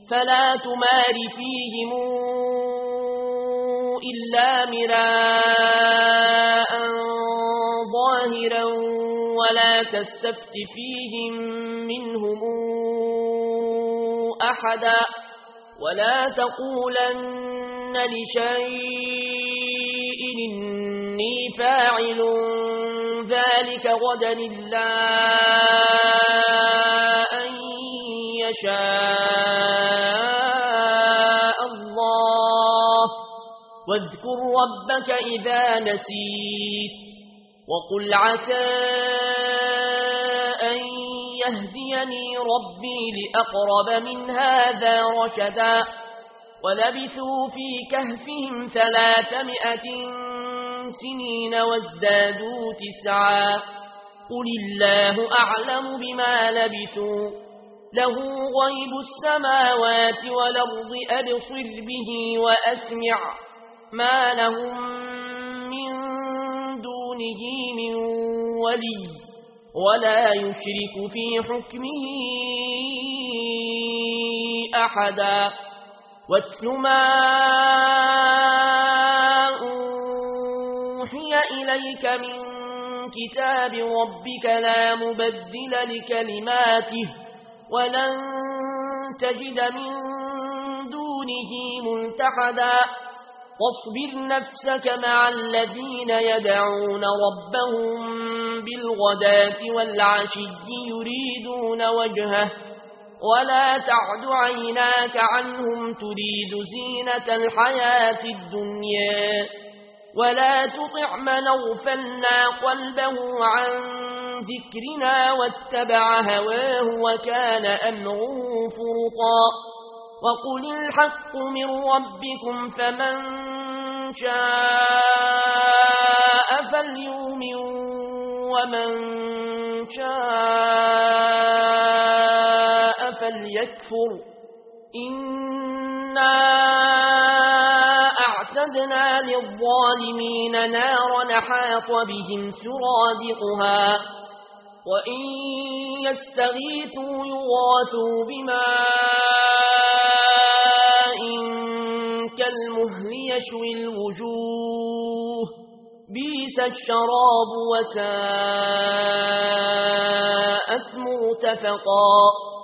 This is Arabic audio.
فلا تمار فيهم إلا مراء ظاهرا ولا تستفت فيهم منهم أحدا ولا تقولن لشيء إني فاعل ذلك غدا إلا أن يشاء الله واذكر ربك إذا نسيت وقل عسى أن يهديني ربي لأقرب من هذا رشدا ولبثوا في كهفهم 300 سنين وازدادوا 9 قل الله أعلم بما لبثوا له غيب السماوات والأرض أبصر به وأسمع ما لهم من دونه من ولي ولا يشرك في حكمه أحدا واتل ما أوحي إليك من كتاب ربك لا مبدل لكلماته ولن تجد من دونه ملتحدا واصبر نفسك مع الذين يدعون ربهم بالغداة والعشي يريدون وجهه ولا تعد عيناك عنهم تريد زينة الحياة الدنيا ولا تطع من أغفلنا قلبه عن ذكرنا واتبع هواه وكان أمره فرطا وقل الحق من ربكم فمن شاء فليؤمن ومن شاء فليكفر إنا أعتدنا للظالمين نارا حاط بهم سرادقها وإن يستغيثوا يغاثوا بماء كالمهل يشوي الوجوه بئس الشراب وساءت مرتفقا